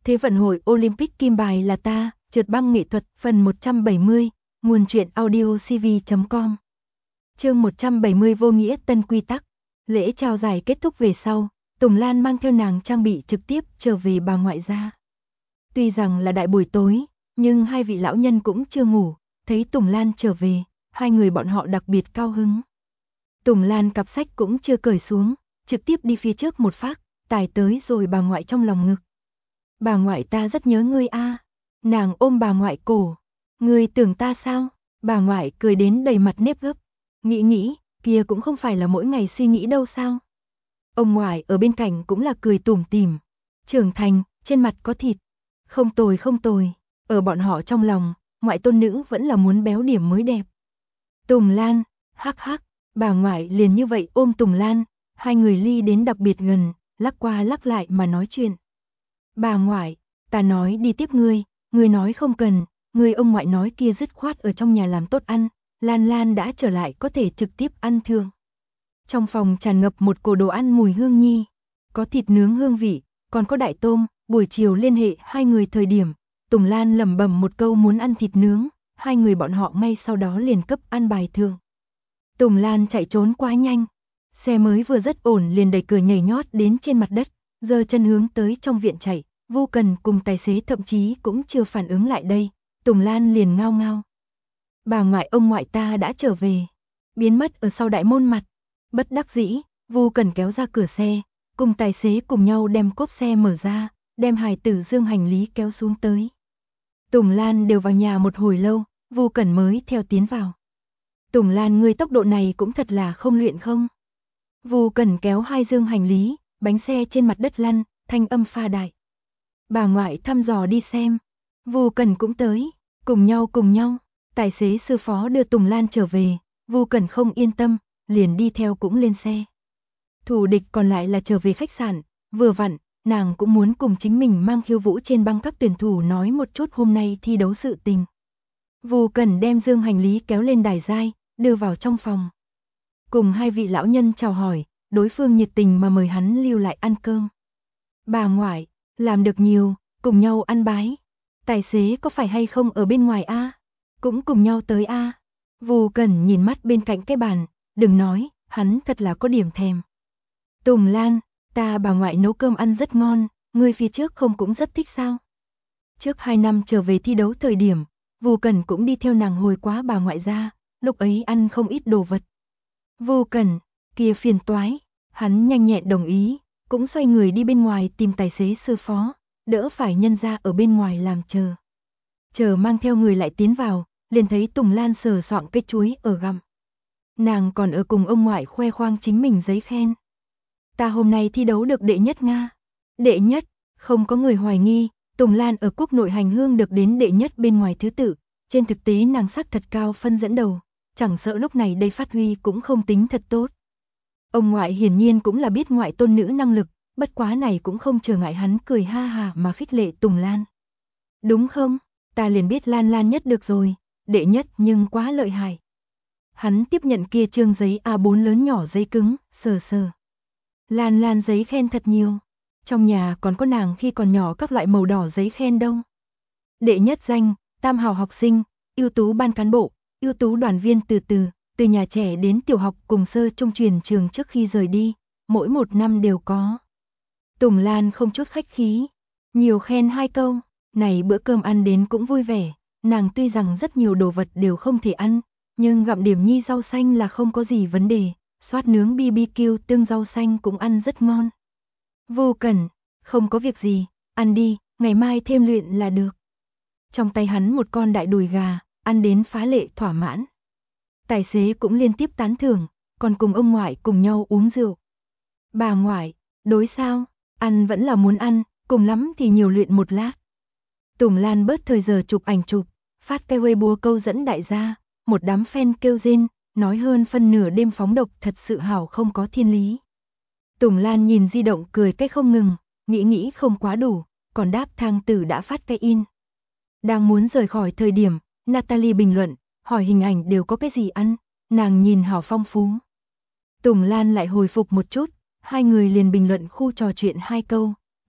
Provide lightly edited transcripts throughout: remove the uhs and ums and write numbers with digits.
Thế vận hội Olympic kim bài là ta, trượt băng nghệ thuật phần 170, nguồn truyện audio cv.com. Chương 170 vô nghĩa tân quy tắc. Lễ trao giải kết thúc về sau, Tùng Lan mang theo nàng trang bị trực tiếp trở về bà ngoại gia. Tuy rằng là đại buổi tối, nhưng hai vị lão nhân cũng chưa ngủ, thấy Tùng Lan trở về, hai người bọn họ đặc biệt cao hứng. Tùng Lan cặp sách cũng chưa cởi xuống, trực tiếp đi phía trước một phát, tải tới rồi bà ngoại trong lòng ngực. Bà ngoại ta rất nhớ ngươi a. Nàng ôm bà ngoại cổ. Ngươi tưởng ta sao? Bà ngoại cười đến đầy mặt nếp gấp. Nghĩ, kia cũng không phải là mỗi ngày suy nghĩ đâu sao? Ông ngoại ở bên cạnh cũng là cười tủm tỉm. Trưởng thành, trên mặt có thịt. Không tồi. Ở bọn họ trong lòng, ngoại tôn nữ vẫn là muốn béo điểm mới đẹp. Tùng Lan, hắc, bà ngoại liền như vậy ôm Tùng Lan, hai người ly đến đặc biệt gần, lắc qua lắc lại mà nói chuyện. Bà ngoại, ta nói đi tiếp ngươi nói không cần, ngươi ông ngoại nói kia dứt khoát ở trong nhà làm tốt ăn, Lan đã trở lại có thể trực tiếp ăn thường. Trong phòng tràn ngập một cổ đồ ăn mùi hương nhi, có thịt nướng hương vị, còn có đại tôm, buổi chiều liên hệ hai người thời điểm, Tùng Lan lẩm bẩm một câu muốn ăn thịt nướng, hai người bọn họ ngay sau đó liền cấp ăn bài thường. Tùng Lan chạy trốn quá nhanh, xe mới vừa rất ổn liền đẩy cửa nhảy nhót đến trên mặt đất, giơ chân hướng tới trong viện chạy. Vô Cần cùng tài xế thậm chí cũng chưa phản ứng lại đây, Tùng Lan liền ngao ngao. Bà ngoại ông ngoại ta đã trở về, biến mất ở sau đại môn mặt. Bất đắc dĩ, Vô Cần kéo ra cửa xe, cùng tài xế cùng nhau đem cốp xe mở ra, đem hài tử dương hành lý kéo xuống tới. Tùng Lan đều vào nhà một hồi lâu, Vô Cần mới theo tiến vào. Tùng Lan ngươi tốc độ này cũng thật là không luyện không. Vô Cần kéo hai dương hành lý, bánh xe trên mặt đất lăn, thanh âm pha đại. Bà ngoại thăm dò đi xem, Vô Cần cũng tới, cùng nhau, tài xế sư phó đưa Tùng Lan trở về, Vô Cần không yên tâm, liền đi theo cũng lên xe. Thủ địch còn lại là trở về khách sạn, vừa vặn, nàng cũng muốn cùng chính mình mang khiêu vũ trên băng các tuyển thủ nói một chút hôm nay thi đấu sự tình. Vô Cần đem dương hành lý kéo lên đài giai, đưa vào trong phòng. Cùng hai vị lão nhân chào hỏi, đối phương nhiệt tình mà mời hắn lưu lại ăn cơm. Bà ngoại, làm được nhiều, cùng nhau ăn bái. Tài xế có phải hay không ở bên ngoài a? Cũng cùng nhau tới a. Vô Cần nhìn mắt bên cạnh cái bàn, đừng nói, hắn thật là có điểm thèm. Tùng Lan, ta bà ngoại nấu cơm ăn rất ngon, ngươi phía trước không cũng rất thích sao? Trước 2 năm trở về thi đấu thời điểm, Vô Cần cũng đi theo nàng hồi quá bà ngoại gia, lúc ấy ăn không ít đồ vật. Vô Cần, kia phiền toái, hắn nhanh nhẹn đồng ý, cũng xoay người đi bên ngoài tìm tài xế sư phó, đỡ phải nhân ra ở bên ngoài làm chờ. Chờ mang theo người lại tiến vào, liền thấy Tùng Lan sờ soạng cây chuối ở gặm. Nàng còn ở cùng ông ngoại khoe khoang chính mình giấy khen. Ta hôm nay thi đấu được đệ nhất Nga. Đệ nhất, không có người hoài nghi, Tùng Lan ở quốc nội hành hương được đến đệ nhất bên ngoài thứ tự, trên thực tế nàng sắc thật cao phân dẫn đầu, chẳng sợ lúc này đây phát huy cũng không tính thật tốt. Ông ngoại hiển nhiên cũng là biết ngoại tôn nữ năng lực, bất quá này cũng không trở ngại hắn cười ha hà mà khích lệ Tùng Lan. Đúng không? Ta liền biết Lan nhất được rồi, đệ nhất nhưng quá lợi hại. Hắn tiếp nhận kia trương giấy A4 lớn nhỏ giấy cứng, sờ. Lan giấy khen thật nhiều. Trong nhà còn có nàng khi còn nhỏ các loại màu đỏ giấy khen đâu. Đệ nhất danh, tam hào học sinh, ưu tú ban cán bộ, ưu tú đoàn viên từ nhà trẻ đến tiểu học cùng sơ trung truyền trường trước khi rời đi, mỗi một năm đều có. Tùng Lan không chút khách khí, nhiều khen 2 câu, này bữa cơm ăn đến cũng vui vẻ, nàng tuy rằng rất nhiều đồ vật đều không thể ăn, nhưng gặm điểm nhi rau xanh là không có gì vấn đề, xoát nướng BBQ tương rau xanh cũng ăn rất ngon. Vô Cần, không có việc gì, ăn đi, ngày mai thêm luyện là được. Trong tay hắn một con đại đùi gà, ăn đến phá lệ thỏa mãn. Tài xế cũng liên tiếp tán thưởng, còn cùng ông ngoại cùng nhau uống rượu. Bà ngoại, đối sao, ăn vẫn là muốn ăn, cùng lắm thì nhiều luyện một lát. Tùng Lan bớt thời giờ chụp ảnh chụp, phát cái Weibo câu dẫn đại gia, một đám fan kêu rên, nói hơn phân nửa đêm phóng độc thật sự hảo không có thiên lý. Tùng Lan nhìn di động cười cái không ngừng, nghĩ không quá đủ, còn đáp thang tử đã phát cái in. Đang muốn rời khỏi thời điểm, Natalie bình luận, hỏi hình ảnh đều có cái gì ăn, nàng nhìn hảo phong phú. Tùng Lan lại hồi phục một chút, hai người liền bình luận khu trò chuyện 2 câu,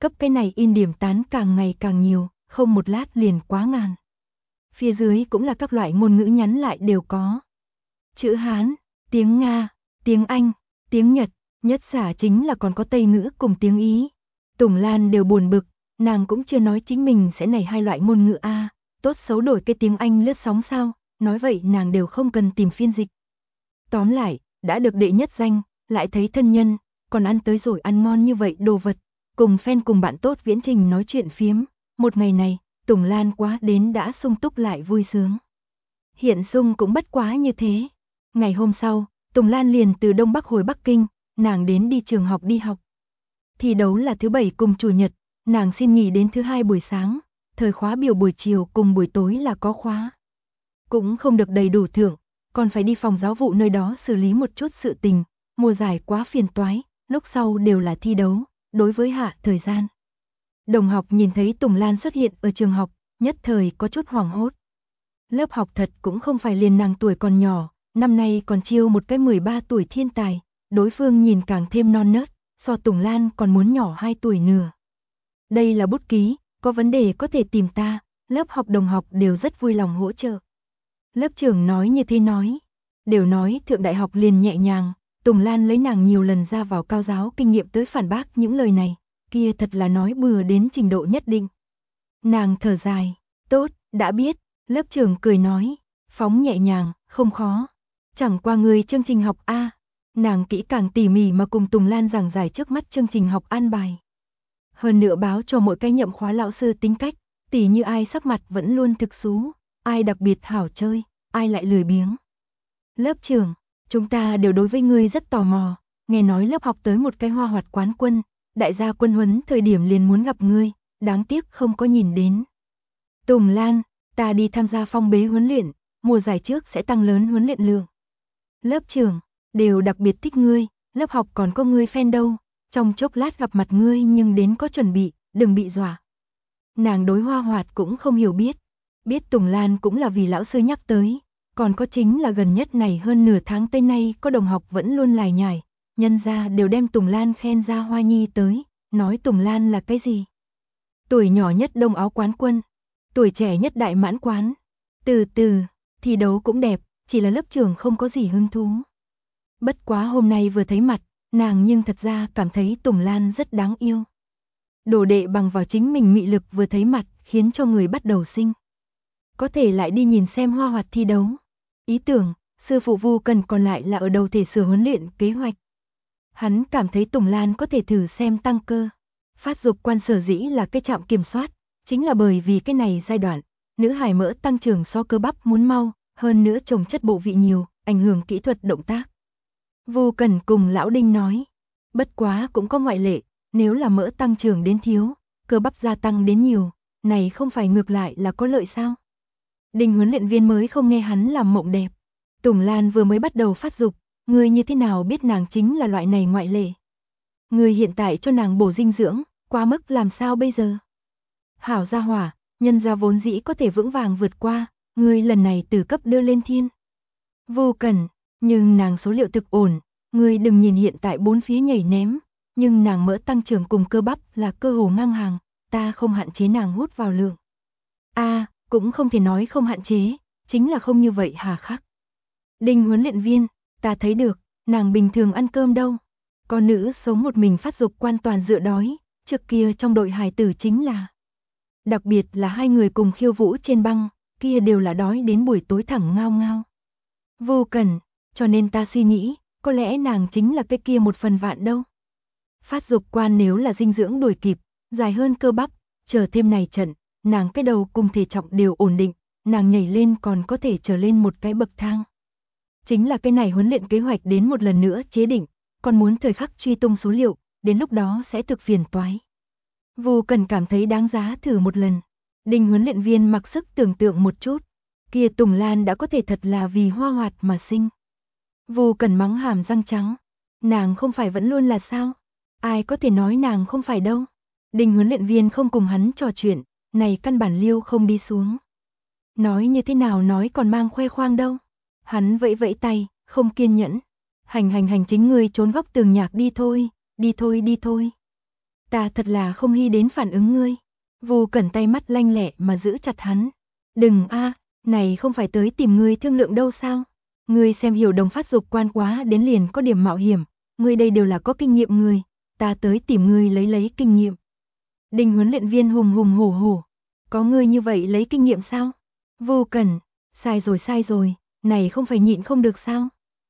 cấp cái này in điểm tán càng ngày càng nhiều, không một lát liền quá ngàn. Phía dưới cũng là các loại ngôn ngữ nhắn lại đều có. Chữ Hán, tiếng Nga, tiếng Anh, tiếng Nhật, nhất xả chính là còn có Tây ngữ cùng tiếng Ý. Tùng Lan đều buồn bực, nàng cũng chưa nói chính mình sẽ nảy hai loại ngôn ngữ a, tốt xấu đổi cái tiếng Anh lướt sóng sao, nói vậy nàng đều không cần tìm phiên dịch. Tóm lại, đã được đệ nhất danh, lại thấy thân nhân, còn ăn tới rồi ăn ngon như vậy đồ vật, cùng fan cùng bạn tốt viễn trình nói chuyện phiếm, một ngày này, Tùng Lan quá đến đã sung túc lại vui sướng. Hiện Dung cũng bất quá như thế. Ngày hôm sau, Tùng Lan liền từ Đông Bắc hồi Bắc Kinh, nàng đến đi trường học đi học. Thi đấu là thứ Bảy cùng Chủ nhật, nàng xin nghỉ đến thứ Hai buổi sáng, thời khóa biểu buổi chiều cùng buổi tối là có khóa. Cũng không được đầy đủ thưởng, còn phải đi phòng giáo vụ nơi đó xử lý một chút sự tình, mùa giải quá phiền toái, lúc sau đều là thi đấu, đối với hạ thời gian. Đồng học nhìn thấy Tùng Lan xuất hiện ở trường học, nhất thời có chút hoảng hốt. Lớp học thật cũng không phải liền nàng tuổi còn nhỏ, năm nay còn chiêu một cái 13 tuổi thiên tài, đối phương nhìn càng thêm non nớt, so Tùng Lan còn muốn nhỏ 2 tuổi nửa. Đây là bút ký, có vấn đề có thể tìm ta, lớp học đồng học đều rất vui lòng hỗ trợ. Lớp trưởng nói như thế nói, đều nói thượng đại học liền nhẹ nhàng, Tùng Lan lấy nàng nhiều lần ra vào cao giáo kinh nghiệm tới phản bác những lời này, kia thật là nói bừa đến trình độ nhất định. Nàng thở dài, tốt, đã biết, lớp trưởng cười nói, phóng nhẹ nhàng, không khó. Chẳng qua người chương trình học A, nàng kỹ càng tỉ mỉ mà cùng Tùng Lan giảng giải trước mắt chương trình học an bài. Hơn nữa báo cho mỗi cái nhậm khóa lão sư tính cách, tỉ như ai sắc mặt vẫn luôn thực xú, ai đặc biệt hảo chơi, ai lại lười biếng. Lớp trưởng, chúng ta đều đối với ngươi rất tò mò, nghe nói lớp học tới một cái hoa hoạt quán quân, đại gia quân huấn thời điểm liền muốn gặp ngươi, đáng tiếc không có nhìn đến. Tùng Lan, ta đi tham gia phong bế huấn luyện, mùa giải trước sẽ tăng lớn huấn luyện lượng. Lớp trưởng, đều đặc biệt thích ngươi, lớp học còn có ngươi fan đâu, trong chốc lát gặp mặt ngươi nhưng đến có chuẩn bị, đừng bị dọa. Nàng đối Hoa Hoạt cũng không hiểu biết Tùng Lan cũng là vì lão sư nhắc tới, còn có chính là gần nhất này hơn nửa tháng tới nay có đồng học vẫn luôn lải nhải, nhân ra đều đem Tùng Lan khen ra hoa nhi tới, nói Tùng Lan là cái gì? Tuổi nhỏ nhất đông áo quán quân, tuổi trẻ nhất đại mãn quán, từ từ, thi đấu cũng đẹp, chỉ là lớp trưởng không có gì hứng thú. Bất quá hôm nay vừa thấy mặt, nàng nhưng thật ra cảm thấy Tùng Lan rất đáng yêu. Đồ đệ bằng vào chính mình mị lực vừa thấy mặt, khiến cho người bắt đầu sinh. Có thể lại đi nhìn xem Hoa Hoạt thi đấu. Ý tưởng, sư phụ Vu Cần còn lại là ở đầu thể sửa huấn luyện kế hoạch. Hắn cảm thấy Tùng Lan có thể thử xem tăng cơ. Phát dục quan sở dĩ là cái trạm kiểm soát, chính là bởi vì cái này giai đoạn, nữ hài mỡ tăng trưởng so cơ bắp muốn mau, hơn nữa trồng chất bộ vị nhiều, ảnh hưởng kỹ thuật động tác. Vu Cần cùng lão Đinh nói, bất quá cũng có ngoại lệ, nếu là mỡ tăng trưởng đến thiếu, cơ bắp gia tăng đến nhiều, này không phải ngược lại là có lợi sao? Đinh huấn luyện viên mới không nghe hắn làm mộng đẹp. Tùng Lan vừa mới bắt đầu phát dục, người như thế nào biết nàng chính là loại này ngoại lệ? Người hiện tại cho nàng bổ dinh dưỡng, quá mức làm sao bây giờ? Hảo gia hỏa, nhân gia vốn dĩ có thể vững vàng vượt qua, người lần này từ cấp đưa lên thiên. Vô cần, nhưng nàng số liệu thực ổn, người đừng nhìn hiện tại bốn phía nhảy ném, nhưng nàng mỡ tăng trưởng cùng cơ bắp là cơ hồ ngang hàng, ta không hạn chế nàng hút vào lượng. Cũng không thể nói không hạn chế, chính là không như vậy hà khắc. Đinh huấn luyện viên, ta thấy được, nàng bình thường ăn cơm đâu. Con nữ sống một mình phát dục hoàn toàn dựa đói, trước kia trong đội hài tử chính là. Đặc biệt là hai người cùng khiêu vũ trên băng, kia đều là đói đến buổi tối thẳng ngao ngao. Vô cần, cho nên ta suy nghĩ, có lẽ nàng chính là cái kia một phần vạn đâu. Phát dục quan nếu là dinh dưỡng đuổi kịp, dài hơn cơ bắp, chờ thêm này trận, nàng cái đầu cùng thể trọng đều ổn định, nàng nhảy lên còn có thể trở lên một cái bậc thang. Chính là cái này huấn luyện kế hoạch đến một lần nữa chế định, còn muốn thời khắc truy tung số liệu, đến lúc đó sẽ thực phiền toái. Vu Cần cảm thấy đáng giá thử một lần. Đinh huấn luyện viên mặc sức tưởng tượng một chút, kia Tùng Lan đã có thể thật là vì Hoa Hoạt mà sinh. Vu Cần mắng hàm răng trắng, nàng không phải vẫn luôn là sao? Ai có thể nói nàng không phải đâu. Đinh huấn luyện viên không cùng hắn trò chuyện, này căn bản liêu không đi xuống. Nói như thế nào nói còn mang khoe khoang đâu. Hắn vẫy vẫy tay, không kiên nhẫn. Hành chính ngươi trốn góc tường nhạc đi thôi, đi thôi đi thôi. Ta thật là không hy đến phản ứng ngươi. Vô Cẩn tay mắt lanh lẹ mà giữ chặt hắn. Đừng a, này không phải tới tìm ngươi thương lượng đâu sao? Ngươi xem Hiểu Đồng phát dục quan quá đến liền có điểm mạo hiểm, ngươi đây đều là có kinh nghiệm người, ta tới tìm ngươi lấy kinh nghiệm. Đinh huấn luyện viên hùng hùng hổ hổ, có ngươi như vậy lấy kinh nghiệm sao? Vô Cẩn, sai rồi, này không phải nhịn không được sao?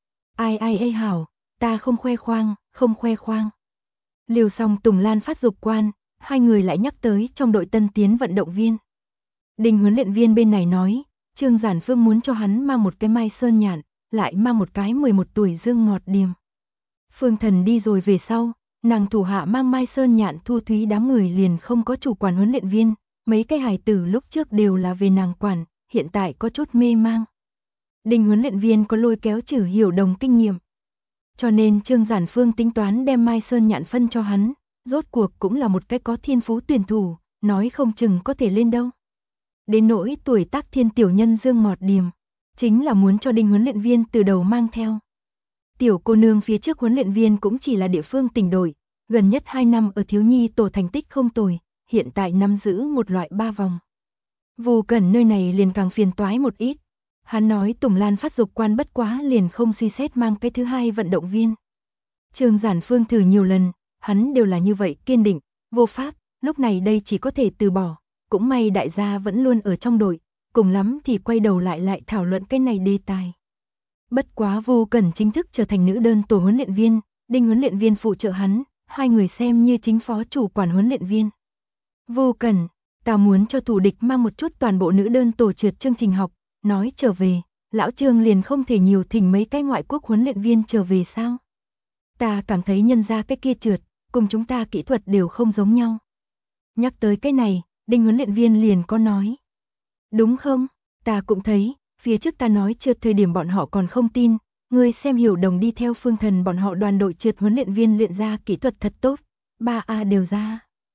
Ai hảo, ta không khoe khoang. Liều xong Tùng Lan phát dục quan, hai người lại nhắc tới trong đội tân tiến vận động viên. Đinh huấn luyện viên bên này nói, Trương Giản Phương muốn cho hắn mang một cái Mai Sơn Nhạn, lại mang một cái 11 tuổi Dương Ngọt Điềm. Phương Thần đi rồi về sau, nàng thủ hạ mang Mai Sơn Nhạn Thu Thúy đám người liền không có chủ quản huấn luyện viên, mấy cái hài tử lúc trước đều là về nàng quản, hiện tại có chút mê mang. Đinh huấn luyện viên có lôi kéo Trử Hiểu Đồng kinh nghiệm. Cho nên Trương Giản Phương tính toán đem Mai Sơn Nhạn phân cho hắn, rốt cuộc cũng là một cái có thiên phú tuyển thủ, nói không chừng có thể lên đâu. Đến nỗi tuổi tác thiên tiểu nhân Dương Ngọt Điềm, chính là muốn cho Đinh huấn luyện viên từ đầu mang theo. Tiểu cô nương phía trước huấn luyện viên cũng chỉ là địa phương tỉnh đội, gần nhất 2 năm ở thiếu nhi tổ thành tích không tồi, hiện tại nắm giữ một loại 3 vòng. Vô Cẩn nơi này liền càng phiền toái một ít. Hắn nói Tùng Lan phát dục quan bất quá liền không suy xét mang cái thứ hai vận động viên. Trương Giản Phương thử nhiều lần, hắn đều là như vậy kiên định, vô pháp, lúc này đây chỉ có thể từ bỏ. Cũng may đại gia vẫn luôn ở trong đội, cùng lắm thì quay đầu lại thảo luận cái này đề tài. Bất quá Vô Cẩn chính thức trở thành nữ đơn tổ huấn luyện viên, Đinh huấn luyện viên phụ trợ hắn, hai người xem như chính phó chủ quản huấn luyện viên. Vô Cẩn, ta muốn cho thủ địch mang một chút toàn bộ nữ đơn tổ trượt chương trình học, nói trở về, lão Trương liền không thể nhiều thỉnh mấy cái ngoại quốc huấn luyện viên trở về sao? Ta cảm thấy nhân ra cái kia trượt, cùng chúng ta kỹ thuật đều không giống nhau. Nhắc tới cái này, Đinh huấn luyện viên liền có nói. Đúng không? Ta cũng thấy, phía trước ta nói trượt thời điểm bọn họ còn không tin, ngươi xem Hiểu Đồng đi theo Phương Thần bọn họ đoàn đội trượt huấn luyện viên luyện ra kỹ thuật thật tốt, 3A đều ra.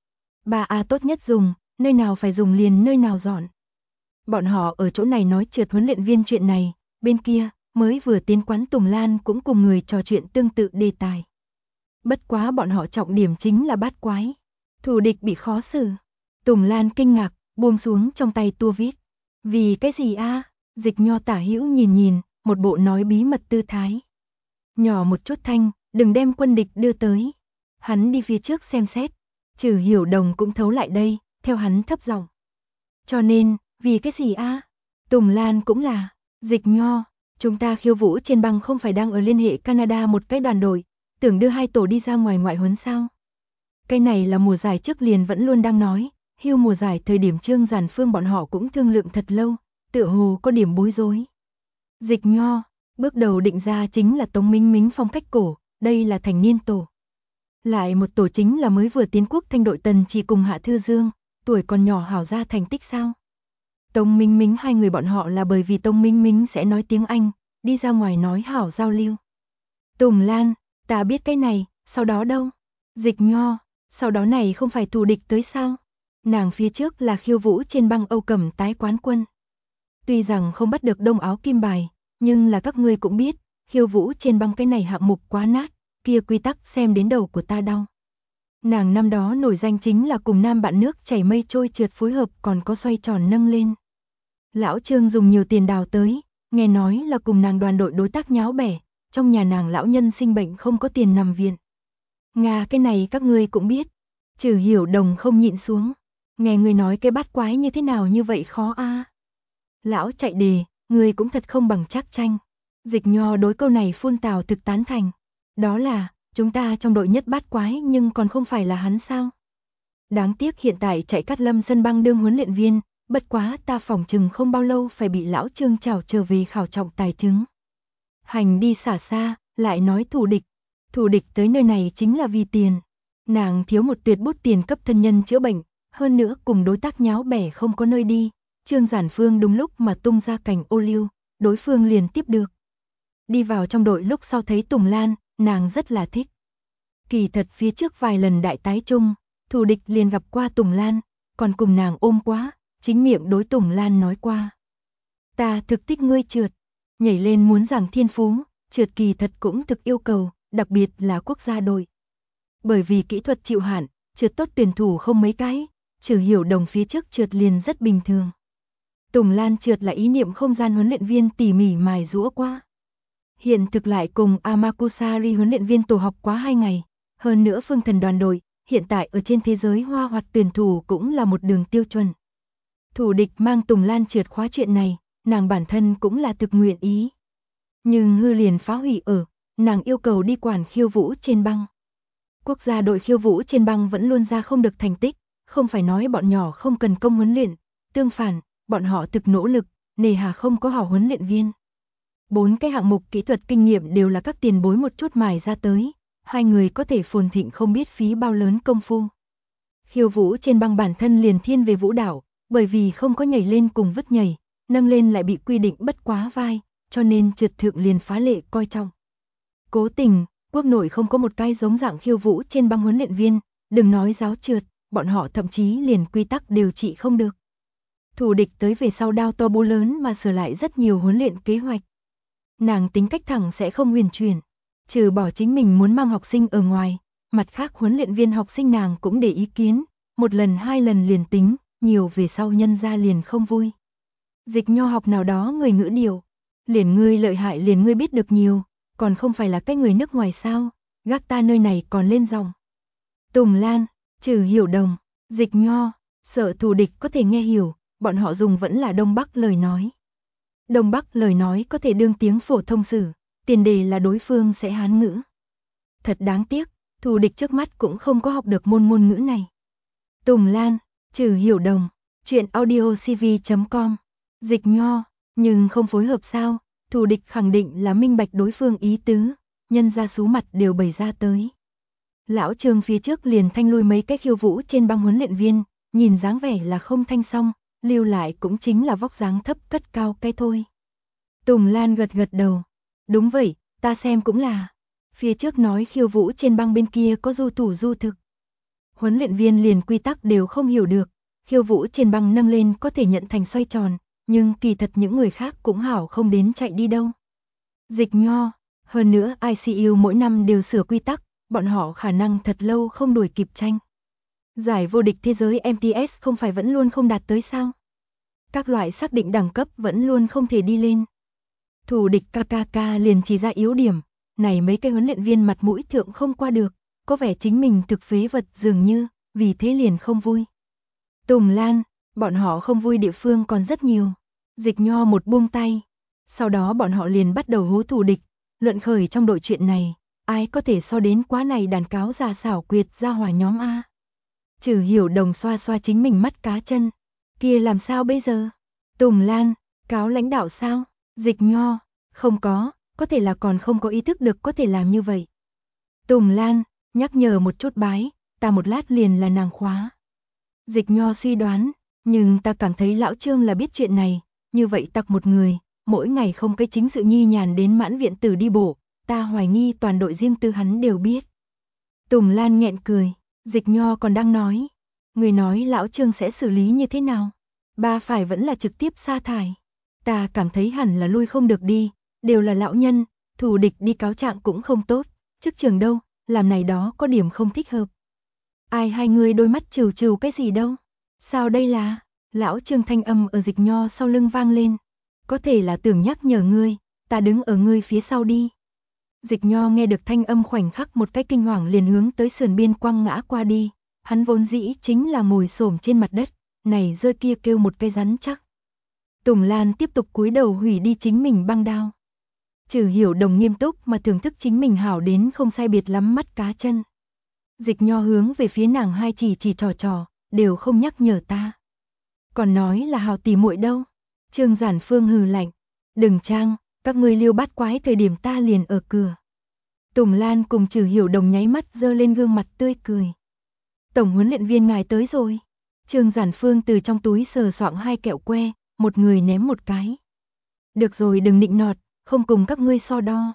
3A tốt nhất dùng, nơi nào phải dùng liền nơi nào dọn. Bọn họ ở chỗ này nói trượt huấn luyện viên chuyện này, bên kia, mới vừa tiến quán Tùng Lan cũng cùng người trò chuyện tương tự đề tài. Bất quá bọn họ trọng điểm chính là bát quái. Thủ địch bị khó xử. Tùng Lan kinh ngạc, buông xuống trong tay tua viết. Vì cái gì a? Dịch Nho tả hữu nhìn, một bộ nói bí mật tư thái. Nhỏ một chút thanh, đừng đem quân địch đưa tới. Hắn đi phía trước xem xét. Trừ Hiểu Đồng cũng thấu lại đây, theo hắn thấp giọng. Cho nên, vì cái gì a? Tùng Lan cũng là, Dịch Nho, chúng ta khiêu vũ trên băng không phải đang ở liên hệ Canada một cái đoàn đội, tưởng đưa 2 tổ đi ra ngoài ngoại huấn sao? Cái này là mùa giải trước liền vẫn luôn đang nói, hưu mùa giải thời điểm Trương Giản Phương bọn họ cũng thương lượng thật lâu, tựa hồ có điểm bối rối. Dịch Nho, bước đầu định ra chính là Tống Minh Minh phong cách cổ, đây là thành niên tổ. Lại một tổ chính là mới vừa tiến quốc thanh đội Tần Chỉ cùng Hạ Thư Dương, tuổi còn nhỏ hảo ra thành tích sao? Tống Minh Minh hai người bọn họ là bởi vì Tống Minh Minh sẽ nói tiếng Anh, đi ra ngoài nói hảo giao lưu. Tùng Lan, ta biết cái này, sau đó đâu? Dịch Nho, sau đó này không phải thù địch tới sao? Nàng phía trước là khiêu vũ trên băng Âu Cẩm tái quán quân. Tuy rằng không bắt được đông áo kim bài, nhưng là các ngươi cũng biết, khiêu vũ trên băng cái này hạng mục quá nát, kia quy tắc xem đến đầu của ta đau. Nàng năm đó nổi danh chính là cùng nam bạn nước chảy mây trôi trượt phối hợp còn có xoay tròn nâng lên. Lão Trương dùng nhiều tiền đào tới, nghe nói là cùng nàng đoàn đội đối tác nháo bẻ, trong nhà nàng lão nhân sinh bệnh không có tiền nằm viện. Nga cái này các ngươi cũng biết. Trừ Hiểu Đồng không nhịn xuống. Nghe người nói cái bát quái như thế nào như vậy khó a. Lão chạy đề, người cũng thật không bằng Trác Tranh. Dịch Nho đối câu này phun tào thực tán thành. Đó là, chúng ta trong đội nhất bát quái nhưng còn không phải là hắn sao. Đáng tiếc hiện tại chạy Cát Lâm sân băng đương huấn luyện viên, bất quá ta phỏng chừng không bao lâu phải bị lão Trương trảo trở về khảo trọng tài chứng. Hành đi xả xa, lại nói thù địch tới nơi này chính là vì tiền. Nàng thiếu một tuyệt bút tiền cấp thân nhân chữa bệnh, hơn nữa cùng đối tác nháo bẻ không có nơi đi. Trương Giản Phương đúng lúc mà tung ra cành ô liu, đối phương liền tiếp được. Đi vào trong đội lúc sau thấy Tùng Lan, nàng rất là thích. Kỳ thật phía trước vài lần đại tái chung, thù địch liền gặp qua Tùng Lan, còn cùng nàng ôm quá, chính miệng đối Tùng Lan nói qua. Ta thực thích ngươi trượt, nhảy lên muốn giảng thiên phú, trượt kỳ thật cũng thực yêu cầu, đặc biệt là quốc gia đội. Bởi vì kỹ thuật chịu hạn, trượt tốt tuyển thủ không mấy cái, Trử Hiểu Đồng phía trước trượt liền rất bình thường. Tùng Lan trượt là ý niệm không gian huấn luyện viên tỉ mỉ mài giũa qua. Hiện thực lại cùng Amakusari huấn luyện viên tổ học quá 2 ngày, hơn nữa Phương Thần đoàn đội, hiện tại ở trên thế giới hoa hoạt tuyển thủ cũng là một đường tiêu chuẩn. Thủ địch mang Tùng Lan trượt khóa chuyện này, nàng bản thân cũng là thực nguyện ý. Nhưng hư liền phá hủy ở, nàng yêu cầu đi quản khiêu vũ trên băng. Quốc gia đội khiêu vũ trên băng vẫn luôn ra không được thành tích, không phải nói bọn nhỏ không cần công huấn luyện, tương phản, bọn họ thực nỗ lực, nề hà không có hảo huấn luyện viên. 4 cái hạng mục kỹ thuật kinh nghiệm đều là các tiền bối một chút mài ra tới, hai người có thể phồn thịnh không biết phí bao lớn công phu. Khiêu vũ trên băng bản thân liền thiên về vũ đạo, bởi vì không có nhảy lên cùng vứt nhảy, nâng lên lại bị quy định bất quá vai, cho nên trượt thượng liền phá lệ coi trọng. Cố tình, quốc nội không có một cái giống dạng khiêu vũ trên băng huấn luyện viên, đừng nói giáo trượt, bọn họ thậm chí liền quy tắc đều trị không được. Thủ địch tới về sau đao to búa lớn mà sửa lại rất nhiều huấn luyện kế hoạch. Nàng tính cách thẳng sẽ không huyền chuyển, trừ bỏ chính mình muốn mang học sinh ở ngoài, mặt khác huấn luyện viên học sinh nàng cũng để ý kiến, một lần 2 lần liền tính, nhiều về sau nhân ra liền không vui. Dịch Nho học nào đó người ngữ điệu, liền ngươi lợi hại liền ngươi biết được nhiều, còn không phải là cái người nước ngoài sao, gác ta nơi này còn lên dòng. Tùng Lan, Trử Hiểu Đồng, Dịch Nho, sợ thù địch có thể nghe hiểu, bọn họ dùng vẫn là Đông Bắc lời nói. Đông Bắc lời nói có thể đương tiếng phổ thông sử, tiền đề là đối phương sẽ Hán ngữ. Thật đáng tiếc, thù địch trước mắt cũng không có học được môn ngữ này. Tùng Lan, Trử Hiểu Đồng, truyện audiocv.com, Dịch Nho, nhưng không phối hợp sao, thù địch khẳng định là minh bạch đối phương ý tứ, nhân ra sú mặt đều bày ra tới. Lão Trương phía trước liền thanh lui mấy cái khiêu vũ trên băng huấn luyện viên, nhìn dáng vẻ là không thanh xong, lưu lại cũng chính là vóc dáng thấp cất cao cái thôi. Tùng Lan gật gật đầu, đúng vậy, ta xem cũng là. Phía trước nói khiêu vũ trên băng bên kia có du thủ du thực. Huấn luyện viên liền quy tắc đều không hiểu được, khiêu vũ trên băng nâng lên có thể nhận thành xoay tròn, nhưng kỳ thật những người khác cũng hảo không đến chạy đi đâu. Dịch Nho, hơn nữa ICU mỗi năm đều sửa quy tắc, bọn họ khả năng thật lâu không đuổi kịp tranh. Giải vô địch thế giới MTS không phải vẫn luôn không đạt tới sao? Các loại xác định đẳng cấp vẫn luôn không thể đi lên. Thủ địch KKK liền chỉ ra yếu điểm, này mấy cái huấn luyện viên mặt mũi thượng không qua được, có vẻ chính mình thực phế vật dường như, vì thế liền không vui. Tùng Lan, bọn họ không vui địa phương còn rất nhiều. Dịch Nho một buông tay, sau đó bọn họ liền bắt đầu hố thủ địch, luận khởi trong đội chuyện này, ai có thể so đến quá này đàn cáo già xảo quyệt ra hỏa nhóm A. Trử Hiểu Đồng xoa xoa chính mình mắt cá chân, kia làm sao bây giờ? Tùng Lan, cáo lãnh đạo sao? Dịch Nho, không có thể là còn không có ý thức được có thể làm như vậy. Tùng Lan, nhắc nhở một chút bái, ta một lát liền là nàng khóa. Dịch Nho suy đoán, nhưng ta cảm thấy lão Trương là biết chuyện này, như vậy tặc một người, mỗi ngày không cái chính sự nhi nhàn đến mãn viện tử đi bộ, ta hoài nghi toàn đội riêng tư hắn đều biết. Tùng Lan nghẹn cười, Dịch Nho còn đang nói, người nói lão Trương sẽ xử lý như thế nào? Ba phải vẫn là trực tiếp sa thải. Ta cảm thấy hẳn là lui không được đi, đều là lão nhân, thù địch đi cáo trạng cũng không tốt, chức trường đâu, làm này đó có điểm không thích hợp. Ai hai người đôi mắt trừ trừ cái gì đâu? Sao đây là? Lão Trương thanh âm ở Dịch Nho sau lưng vang lên. Có thể là tưởng nhắc nhở ngươi, ta đứng ở ngươi phía sau đi. Dịch Nho nghe được thanh âm khoảnh khắc một cái kinh hoàng liền hướng tới sườn biên quăng ngã qua đi. Hắn vốn dĩ chính là ngồi xổm trên mặt đất, này rơi kia kêu một cái rắn chắc. Tùng Lan tiếp tục cúi đầu hủy đi chính mình băng đao. Trử Hiểu Đồng nghiêm túc mà thưởng thức chính mình hảo đến không sai biệt lắm mắt cá chân. Dịch Nho hướng về phía nàng hai chỉ trò, đều không nhắc nhở ta. Còn nói là hào tỉ muội đâu. Trương Giản Phương hừ lạnh, đừng trang, các ngươi liêu bát quái thời điểm ta liền ở cửa. Tùng Lan cùng Trử Hiểu Đồng nháy mắt giơ lên gương mặt tươi cười. Tổng huấn luyện viên ngài tới rồi. Trương Giản Phương từ trong túi sờ soạng 2 kẹo que, một người ném một cái. Được rồi đừng nịnh nọt, không cùng các ngươi so đo.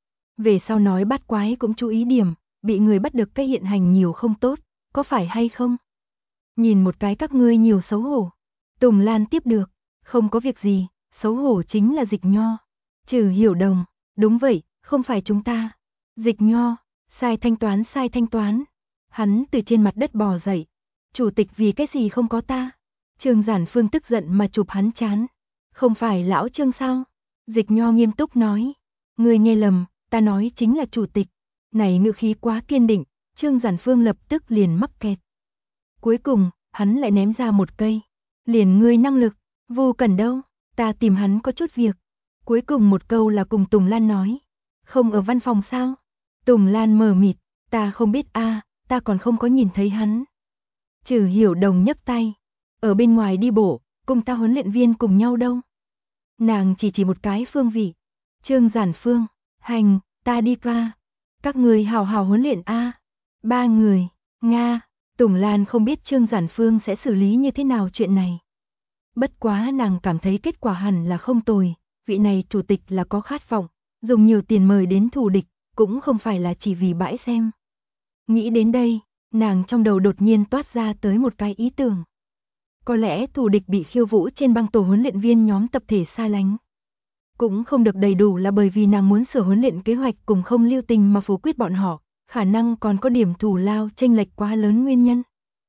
Về sau nói bát quái cũng chú ý điểm, bị người bắt được cái hiện hành nhiều không tốt, có phải hay không? Nhìn một cái các ngươi nhiều xấu hổ. Tùng Lan tiếp được, không có việc gì, xấu hổ chính là Dịch Nho. Trử Hiểu Đồng, đúng vậy, không phải chúng ta. Dịch Nho, sai thanh toán. Hắn từ trên mặt đất bò dậy. Chủ tịch vì cái gì không có ta? Trương Giản Phương tức giận mà chụp hắn trán. Không phải lão Trương sao? Dịch Nho nghiêm túc nói. Ngươi nghe lầm, ta nói chính là chủ tịch. Này ngữ khí quá kiên định, Trương Giản Phương lập tức liền mắc kẹt. Cuối cùng, hắn lại ném ra một cây. Liền ngươi năng lực, Vô Cẩn đâu? Ta tìm hắn có chút việc. Cuối cùng một câu là cùng Tùng Lan nói. Không ở văn phòng sao? Tùng Lan mờ mịt, ta không biết a, ta còn không có nhìn thấy hắn. Trừ Hiểu Đồng nhấc tay. Ở bên ngoài đi bộ, cùng ta huấn luyện viên cùng nhau đâu. Nàng chỉ một cái phương vị. Trương Giản Phương, hành, ta đi qua. Các người hào hào huấn luyện a. Ba người, Nga, Tùng Lan không biết Trương Giản Phương sẽ xử lý như thế nào chuyện này. Bất quá nàng cảm thấy kết quả hẳn là không tồi, vị này chủ tịch là có khát vọng, dùng nhiều tiền mời đến thù địch, cũng không phải là chỉ vì bãi xem. Nghĩ đến đây, nàng trong đầu đột nhiên toát ra tới một cái ý tưởng. Có lẽ thù địch bị khiêu vũ trên băng tổ huấn luyện viên nhóm tập thể xa lánh. Cũng không được đầy đủ là bởi vì nàng muốn sửa huấn luyện kế hoạch cùng không lưu tình mà phủ quyết bọn họ, khả năng còn có điểm thù lao chênh lệch quá lớn nguyên nhân.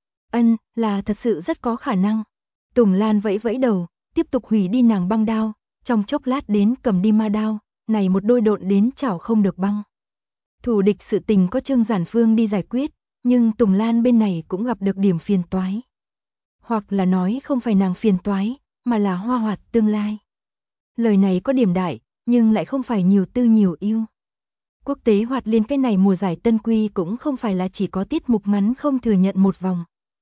Là thật sự rất có khả năng. Tùng Lan vẫy vẫy đầu, tiếp tục hủy đi nàng băng đao, trong chốc lát đến cầm đi ma đao, này một đôi độn đến chảo không được băng. Thủ địch sự tình có Trương Giản Phương đi giải quyết, nhưng Tùng Lan bên này cũng gặp được điểm phiền toái. Hoặc là nói không phải nàng phiền toái, mà là Hoa Hoạt tương lai. Lời này có điểm đại, nhưng lại không phải nhiều tư nhiều yêu. Quốc tế Hoạt Liên cái này mùa giải Tân Quy cũng không phải là chỉ có tiết mục ngắn không thừa nhận một vòng.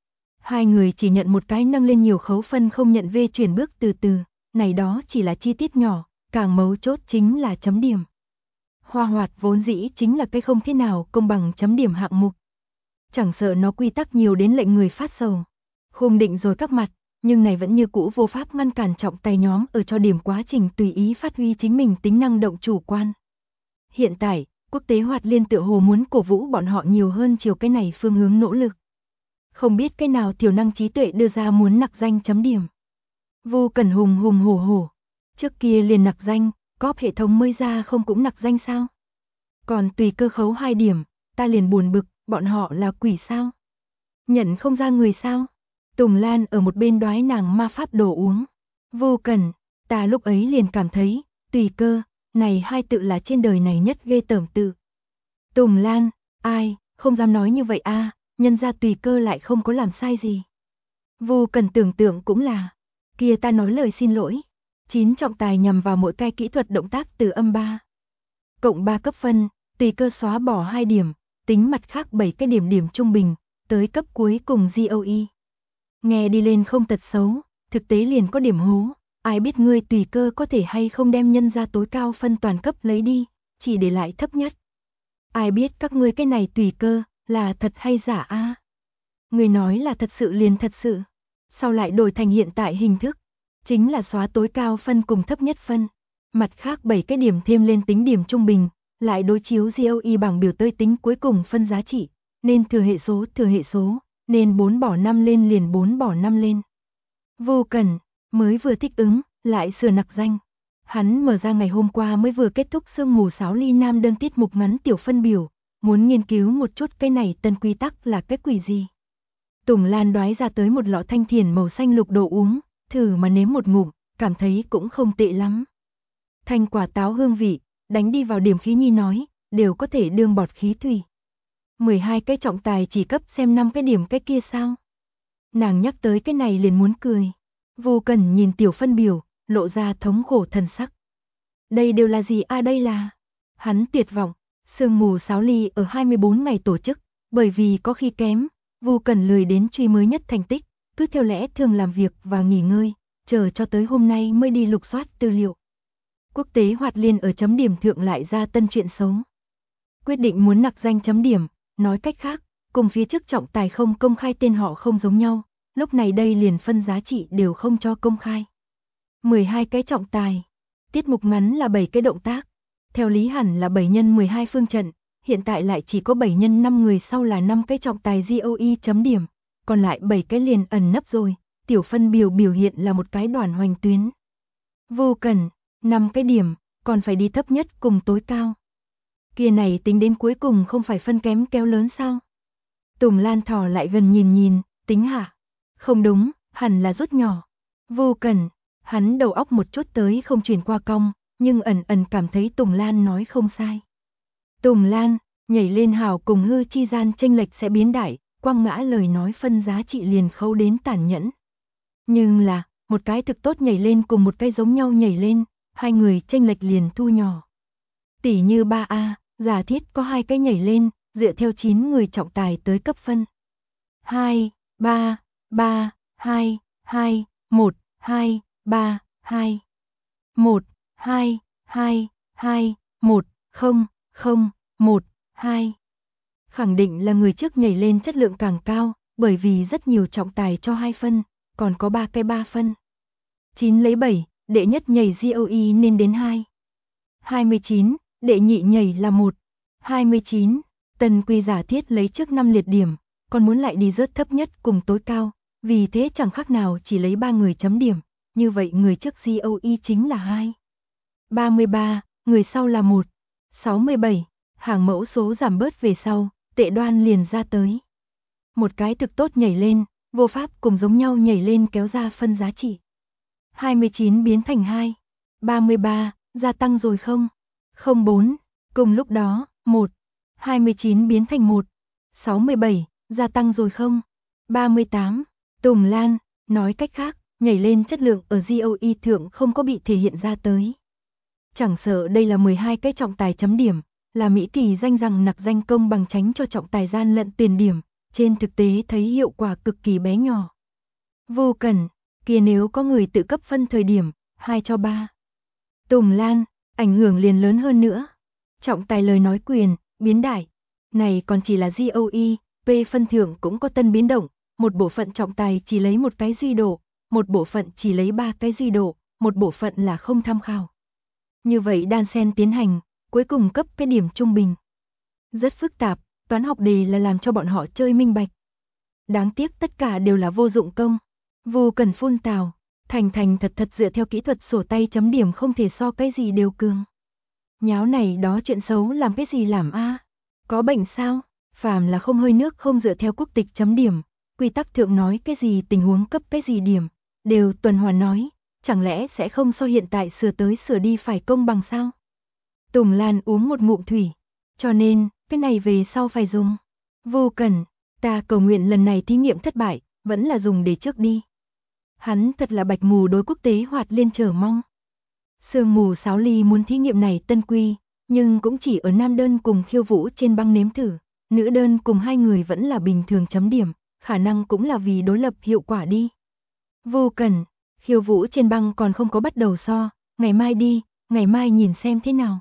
Hai người chỉ nhận một cái nâng lên nhiều khấu phân không nhận V chuyển bước từ từ, này đó chỉ là chi tiết nhỏ, càng mấu chốt chính là chấm điểm. Hoa Hoạt vốn dĩ chính là cái không thế nào công bằng chấm điểm hạng mục. Chẳng sợ nó quy tắc nhiều đến lệnh người phát sầu. Khung định rồi các mặt, nhưng này vẫn như cũ vô pháp ngăn cản trọng tài nhóm ở cho điểm quá trình tùy ý phát huy chính mình tính năng động chủ quan. Hiện tại, Quốc tế Hoạt Liên tựa hồ muốn cổ vũ bọn họ nhiều hơn chiều cái này phương hướng nỗ lực. Không biết cái nào tiểu năng trí tuệ đưa ra muốn nặc danh chấm điểm. Vô Cẩn hùng hùng hổ hổ. Trước kia liền nặc danh, cóp hệ thống mới ra không cũng nặc danh sao? Còn tùy cơ khấu 2 điểm, ta liền buồn bực, bọn họ là quỷ sao? Nhận không ra người sao? Tùng Lan ở một bên đoái nàng ma pháp đồ uống. Vô Cẩn, ta lúc ấy liền cảm thấy, tùy cơ, này hai tự là trên đời này nhất ghê tởm tự. Tùng Lan, ai, không dám nói như vậy a, nhân ra tùy cơ lại không có làm sai gì. Vô Cẩn tưởng tượng cũng là, kia ta nói lời xin lỗi. 9 trọng tài nhằm vào mỗi cái kỹ thuật động tác từ âm 3. Cộng 3 cấp phân, tùy cơ xóa bỏ 2 điểm, tính mặt khác 7 cái điểm trung bình, tới cấp cuối cùng GOE. Nghe đi lên không tật xấu, thực tế liền có điểm hố, ai biết ngươi tùy cơ có thể hay không đem nhân ra tối cao phân toàn cấp lấy đi, chỉ để lại thấp nhất. Ai biết các ngươi cái này tùy cơ, là thật hay giả a? Người nói là thật sự liền thật sự, sau lại đổi thành hiện tại hình thức, chính là xóa tối cao phân cùng thấp nhất phân, mặt khác 7 cái điểm thêm lên tính điểm trung bình, lại đối chiếu GOE bảng biểu tơi tính cuối cùng phân giá trị, nên thừa hệ số, nên 4 bỏ 5 lên liền 4 bỏ 5 lên. Vô Cẩn, mới vừa thích ứng, lại sửa nặc danh. Hắn mở ra ngày hôm qua mới vừa kết thúc sương mù sáo ly nam đơn tiết mục ngắn tiểu phân biểu, muốn nghiên cứu một chút cái này tân quy tắc là cái quỷ gì. Tùng Lan đoái ra tới một lọ thanh thiền màu xanh lục đồ uống, thử mà nếm một ngụm, cảm thấy cũng không tệ lắm. Thanh quả táo hương vị, đánh đi vào điểm khí nhi nói, đều có thể đương bọt khí thủy. 12 cái trọng tài chỉ cấp xem 5 cái điểm cái kia sao? Nàng nhắc tới cái này liền muốn cười. Vô Cẩn nhìn tiểu phân biểu, lộ ra thống khổ thần sắc. Đây đều là gì a, đây là? Hắn tuyệt vọng, sương mù sáo ly ở 24 ngày tổ chức, bởi vì có khi kém, Vô Cẩn lười đến truy mới nhất thành tích, cứ theo lẽ thường làm việc và nghỉ ngơi, chờ cho tới hôm nay mới đi lục soát tư liệu. Quốc tế Hoạt Liên ở chấm điểm thượng lại ra tân chuyện xấu. Quyết định muốn nặc danh chấm điểm, nói cách khác, cùng phía trước trọng tài không công khai tên họ không giống nhau, lúc này đây liền phân giá trị đều không cho công khai. 12 cái trọng tài, tiết mục ngắn là 7 cái động tác, theo lý hẳn là 7 nhân 12 phương trận, hiện tại lại chỉ có 7 nhân 5 người sau là 5 cái trọng tài GOE chấm điểm, còn lại 7 cái liền ẩn nấp rồi, tiểu phân biểu hiện là một cái đoàn hoành tuyến. Vô Cẩn, 5 cái điểm, còn phải đi thấp nhất cùng tối cao. Kia này tính đến cuối cùng không phải phân kém kéo lớn sao? Tùng Lan thò lại gần nhìn, tính hạ. Không đúng, hẳn là rút nhỏ. Vô Cần, hắn đầu óc một chút tới không chuyển qua cong, nhưng ẩn ẩn cảm thấy Tùng Lan nói không sai. Tùng Lan, nhảy lên hào cùng hư chi gian chênh lệch sẽ biến đại, quăng ngã lời nói phân giá trị liền khấu đến tàn nhẫn. Nhưng là, một cái thực tốt nhảy lên cùng một cái giống nhau nhảy lên, hai người chênh lệch liền thu nhỏ. Tỷ như 3A, giả thiết có hai cái nhảy lên, dựa theo 9 người trọng tài tới cấp phân. 2, 3, 3, 2, 2, 1, 2, 3, 2. 1, 2, 2, 2, 1, 0, 0, 1, 2. Khẳng định là người trước nhảy lên chất lượng càng cao, bởi vì rất nhiều trọng tài cho 2 phân, còn có 3 cái 3 phân. 9 lấy 7, đệ nhất nhảy GOE nên đến 2. 29, đệ nhị nhảy là 1. 29, Tần Quy giả thiết lấy trước 5 liệt điểm, còn muốn lại đi rớt thấp nhất cùng tối cao, vì thế chẳng khác nào chỉ lấy 3 người chấm điểm, như vậy người trước GOE chính là 2. 33, người sau là 1. 67, hàng mẫu số giảm bớt về sau, tệ đoan liền ra tới. Một cái thực tốt nhảy lên, vô pháp cùng giống nhau nhảy lên kéo ra phân giá trị. 29 biến thành 2. 33, gia tăng rồi không? 04, cùng lúc đó, 1. 29 biến thành 1. 67, gia tăng rồi không? 38, Tùng Lan, nói cách khác, nhảy lên chất lượng ở GOE thượng không có bị thể hiện ra tới. Chẳng sợ đây là 12 cái trọng tài chấm điểm, là Mỹ Kỳ danh rằng nặc danh công bằng tránh cho trọng tài gian lận tiền điểm, trên thực tế thấy hiệu quả cực kỳ bé nhỏ. Vô Cần, kia nếu có người tự cấp phân thời điểm, 2 cho 3. Tùng Lan, ảnh hưởng liền lớn hơn nữa. Trọng tài lời nói quyền, biến đại. Này còn chỉ là GOE, P phân thưởng cũng có tân biến động, một bộ phận trọng tài chỉ lấy một cái duy độ, một bộ phận chỉ lấy 3 cái duy độ, một bộ phận là không tham khảo. Như vậy đan xen tiến hành, cuối cùng cấp cái điểm trung bình. Rất phức tạp, toán học đề là làm cho bọn họ chơi minh bạch. Đáng tiếc tất cả đều là vô dụng công. Vô Cần phun tào, thành thật dựa theo kỹ thuật sổ tay chấm điểm không thể so cái gì đều cường. Nháo này đó chuyện xấu làm cái gì làm a? Có bệnh sao? Phàm là không hơi nước không dựa theo quốc tịch chấm điểm, quy tắc thượng nói cái gì tình huống cấp cái gì điểm, đều tuần hoàn nói, chẳng lẽ sẽ không so hiện tại sửa tới sửa đi phải công bằng sao? Tùng Lan uống một ngụm thủy, cho nên, cái này về sau phải dùng. Vô Cần, ta cầu nguyện lần này thí nghiệm thất bại, vẫn là dùng để trước đi. Hắn thật là bạch mù đối quốc tế hoạt liên chờ mong. Sương mù Sáo Ly muốn thí nghiệm này tân quy, nhưng cũng chỉ ở nam đơn cùng Khiêu Vũ trên băng nếm thử, nữ đơn cùng hai người vẫn là bình thường chấm điểm, khả năng cũng là vì đối lập hiệu quả đi. Vô Cần, Khiêu Vũ trên băng còn không có bắt đầu so, ngày mai đi, ngày mai nhìn xem thế nào.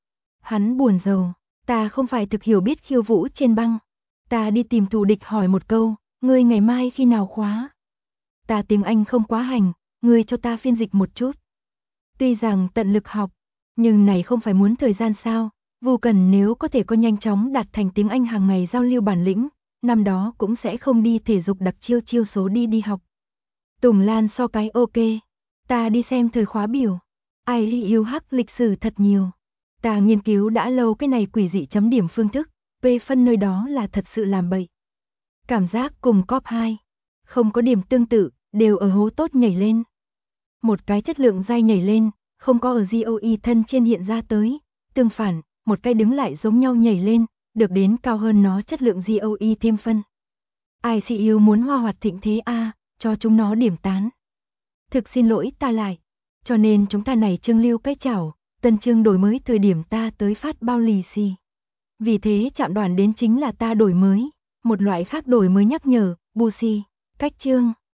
Hắn buồn rầu, ta không phải thực hiểu biết Khiêu Vũ trên băng. Ta đi tìm thù địch hỏi một câu, ngươi ngày mai khi nào khóa? Ta tiếng Anh không quá hành, ngươi cho ta phiên dịch một chút. Tuy rằng tận lực học, nhưng này không phải muốn thời gian sao? Vô Cần nếu có thể có nhanh chóng đạt thành tiếng Anh hàng ngày giao lưu bản lĩnh, năm đó cũng sẽ không đi thể dục đặc chiêu số đi học. Tùng Lan so cái ok, ta đi xem thời khóa biểu. Ai yêu hắc lịch sử thật nhiều. Ta nghiên cứu đã lâu cái này quỷ dị chấm điểm phương thức, P phân nơi đó là thật sự làm bậy. Cảm giác cùng cop 2, không có điểm tương tự, đều ở hố tốt nhảy lên. Một cái chất lượng dai nhảy lên, không có ở GOE thân trên hiện ra tới, tương phản, một cái đứng lại giống nhau nhảy lên, được đến cao hơn nó chất lượng GOE thêm phân. ICU muốn hoa hoạt thịnh thế a, cho chúng nó điểm tán. Thực xin lỗi ta lại, cho nên chúng ta này chương lưu cái chảo, tân chương đổi mới thời điểm ta tới phát bao lì xì. Vì thế chạm đoàn đến chính là ta đổi mới, một loại khác đổi mới nhắc nhở, bu si, cách chương.